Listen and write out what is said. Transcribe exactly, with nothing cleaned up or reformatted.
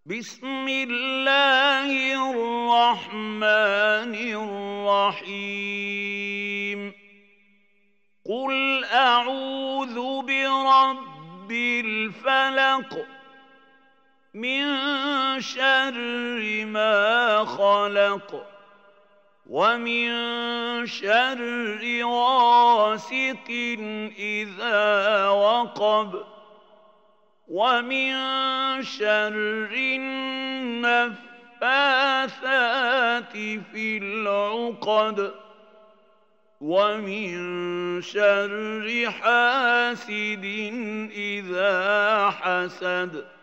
بسم الله الرحمن الرحيم قل أعوذ برب الفلق من شر ما خلق ومن شر غاسق إذا وقب ومن شر النفاثات في العقد ومن شر حاسد إذا حسد